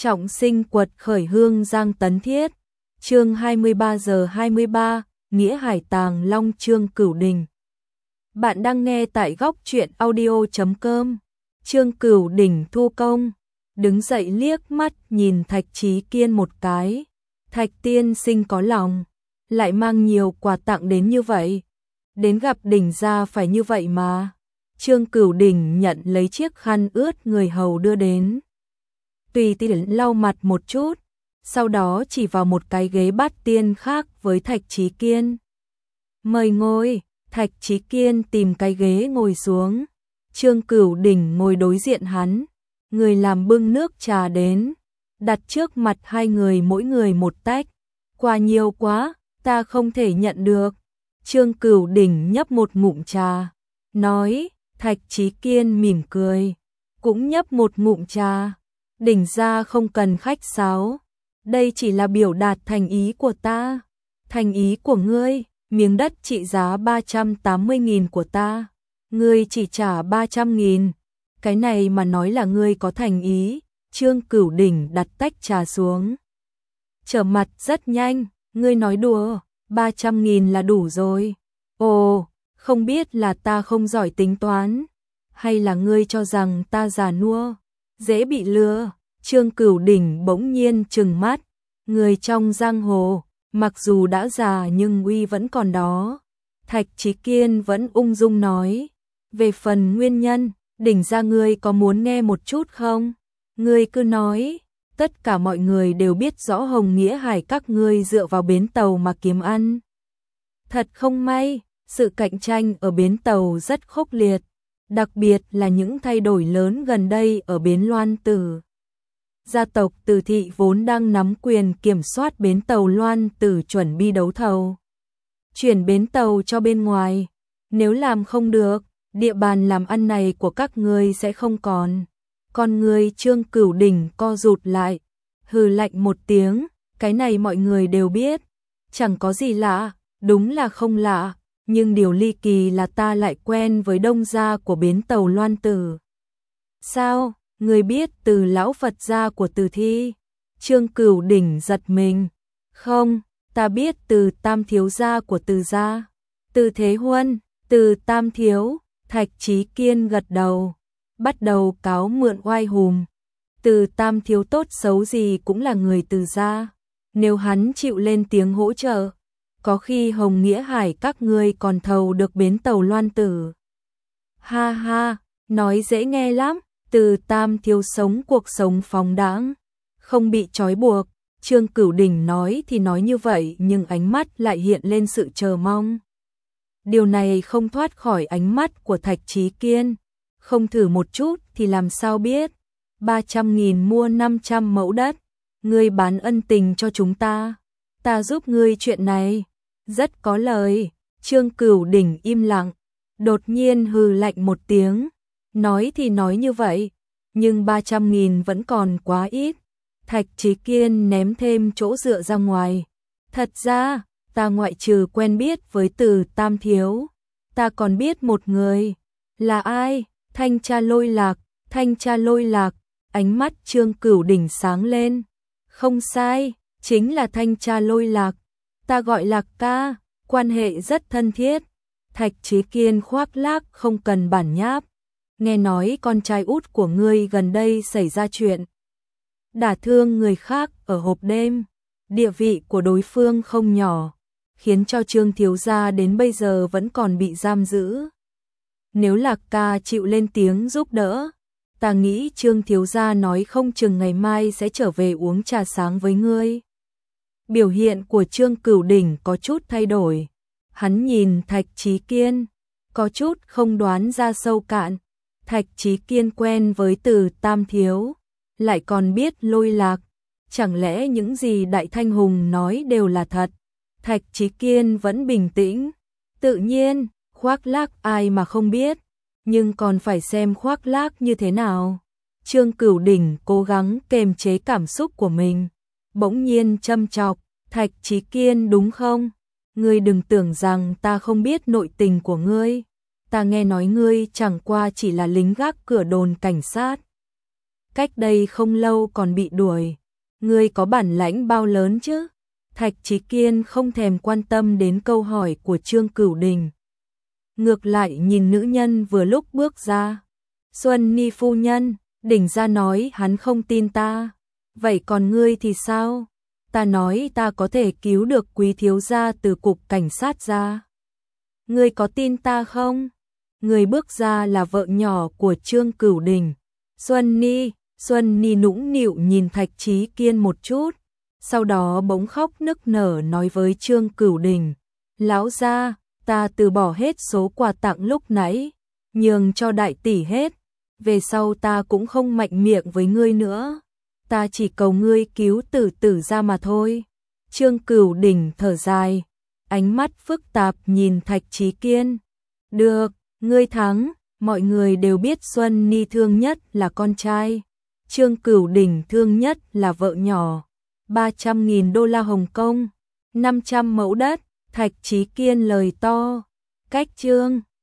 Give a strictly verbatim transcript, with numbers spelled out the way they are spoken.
Trọng sinh quật khởi Hương Giang Tấn Thiết. Chương hai mươi ba giờ hai mươi ba, Nghĩa Hải Tàng Long Trương Cửu Đỉnh. Bạn đang nghe tại góc truyện audio chấm com. Trương Cửu Đỉnh thu công, đứng dậy liếc mắt nhìn Thạch Chí Kiên một cái. Thạch tiên sinh có lòng, lại mang nhiều quà tặng đến như vậy. Đến gặp đỉnh gia phải như vậy mà. Trương Cửu Đỉnh nhận lấy chiếc khăn ướt người hầu đưa đến. Tùy tiện lau mặt một chút, sau đó chỉ vào một cái ghế bát tiên khác với Thạch Chí Kiên. Mời ngồi. Thạch Chí Kiên tìm cái ghế ngồi xuống. Trương Cửu Đỉnh ngồi đối diện hắn. Người làm bưng nước trà đến, đặt trước mặt hai người mỗi người một tách. Quà nhiều quá, ta không thể nhận được. Trương Cửu Đỉnh nhấp một ngụm trà, nói. Thạch Chí Kiên mỉm cười, cũng nhấp một ngụm trà. Đỉnh gia không cần khách sáo, đây chỉ là biểu đạt thành ý của ta. Thành ý của ngươi, miếng đất trị giá ba trăm tám mươi nghìn của ta, ngươi chỉ trả ba trăm nghìn. Cái này mà nói là ngươi có thành ý. Trương Cửu Đỉnh đặt tách trà xuống, trở mặt rất nhanh. Ngươi nói đùa, ba trăm nghìn là đủ rồi. Ồ, không biết là ta không giỏi tính toán, hay là ngươi cho rằng ta già nua, dễ bị lừa. Trương Cửu Đỉnh bỗng nhiên trừng mắt. Người trong giang hồ, mặc dù đã già nhưng uy vẫn còn đó. Thạch Chí Kiên vẫn ung dung nói. Về phần nguyên nhân, đỉnh gia ngươi có muốn nghe một chút không? Ngươi cứ nói. Tất cả mọi người đều biết rõ Hồng Nghĩa Hải các ngươi dựa vào bến tàu mà kiếm ăn. Thật không may, sự cạnh tranh ở bến tàu rất khốc liệt, đặc biệt là những thay đổi lớn gần đây ở bến Loan Tử. Gia tộc Từ Thị vốn đang nắm quyền kiểm soát bến tàu Loan Tử, chuẩn bị đấu thầu chuyển bến tàu cho bên ngoài. Nếu làm không được, địa bàn làm ăn này của các ngươi sẽ không còn. Con người Trương Cửu Đỉnh co rụt lại, hừ lạnh một tiếng. Cái này mọi người đều biết, chẳng có gì lạ. Đúng là không lạ, nhưng điều ly kỳ là ta lại quen với đông gia của bến tàu Loan Tử. Sao, người biết Từ lão Phật gia của Từ Thi? Trương Cửu Đỉnh giật mình. Không, ta biết Từ tam thiếu gia của Từ gia. Từ Thế Huân, Từ tam thiếu. Thạch Chí Kiên gật đầu, bắt đầu cáo mượn oai hùm. Từ tam thiếu tốt xấu gì cũng là người Từ gia, nếu hắn chịu lên tiếng hỗ trợ, có khi Hồng Nghĩa Hải các ngươi còn thầu được bến tàu Loan Tử. Ha ha, nói dễ nghe lắm. Từ tam thiếu sống cuộc sống phóng đãng, không bị trói buộc. Trương Cửu Đỉnh nói thì nói như vậy, nhưng ánh mắt lại hiện lên sự chờ mong. Điều này không thoát khỏi ánh mắt của Thạch Chí Kiên. Không thử một chút thì làm sao biết. ba trăm nghìn mua năm trăm mẫu đất, ngươi bán ân tình cho chúng ta, ta giúp ngươi chuyện này, rất có lời. Trương Cửu Đỉnh im lặng, đột nhiên hừ lạnh một tiếng. Nói thì nói như vậy, nhưng ba trăm nghìn vẫn còn quá ít. Thạch Chí Kiên ném thêm chỗ dựa ra ngoài. Thật ra, ta ngoại trừ quen biết với Từ tam thiếu, ta còn biết một người. Là ai? Thanh tra Lôi Lạc. Thanh tra Lôi Lạc. Ánh mắt Trương Cửu Đỉnh sáng lên. Không sai, chính là thanh tra Lôi Lạc. Ta gọi Lạc ca, quan hệ rất thân thiết. Thạch Chí Kiên khoác lác không cần bản nháp. Nghe nói con trai út của ngươi gần đây xảy ra chuyện đả thương người khác ở hộp đêm. Địa vị của đối phương không nhỏ, khiến cho Trương thiếu gia đến bây giờ vẫn còn bị giam giữ. Nếu Lạc ca chịu lên tiếng giúp đỡ, ta nghĩ Trương thiếu gia nói không chừng ngày mai sẽ trở về uống trà sáng với ngươi. Biểu hiện của Trương Cửu Đỉnh có chút thay đổi. Hắn nhìn Thạch Chí Kiên, có chút không đoán ra sâu cạn. Thạch Chí Kiên quen với Từ tam thiếu, lại còn biết Lôi Lạc. Chẳng lẽ những gì Đại Thanh Hùng nói đều là thật? Thạch Chí Kiên vẫn bình tĩnh. Tự nhiên, khoác lác ai mà không biết, nhưng còn phải xem khoác lác như thế nào. Trương Cửu Đỉnh cố gắng kềm chế cảm xúc của mình, bỗng nhiên châm chọc. Thạch Chí Kiên đúng không? Ngươi đừng tưởng rằng ta không biết nội tình của ngươi. Ta nghe nói ngươi chẳng qua chỉ là lính gác cửa đồn cảnh sát. cách đây không lâu còn bị đuổi. Ngươi có bản lãnh bao lớn chứ? Thạch Chí Kiên không thèm quan tâm đến câu hỏi của Trương Cửu Đình. Ngược lại nhìn nữ nhân vừa lúc bước ra. Xuân Ni phu nhân, Đình gia nói hắn không tin ta. Vậy còn ngươi thì sao? Ta nói ta có thể cứu được quý thiếu gia từ cục cảnh sát ra. Ngươi có tin ta không? Người bước ra là vợ nhỏ của Trương Cửu Đình. Xuân Ni, Xuân Ni nũng nịu nhìn Thạch Chí Kiên một chút, sau đó bỗng khóc nức nở nói với Trương Cửu Đình, lão gia, ta từ bỏ hết số quà tặng lúc nãy, nhường cho đại tỷ hết, về sau ta cũng không mạnh miệng với ngươi nữa, ta chỉ cầu ngươi cứu Tử Tử ra mà thôi. Trương Cửu Đình thở dài, ánh mắt phức tạp nhìn Thạch Chí Kiên. Được, ngươi thắng, mọi người đều biết Xuân Ni thương nhất là con trai, Trương Cửu Đình thương nhất là vợ nhỏ. ba trăm nghìn đô la Hồng Kông, năm trăm mẫu đất, Thạch Chí Kiên lời to. Cách Trương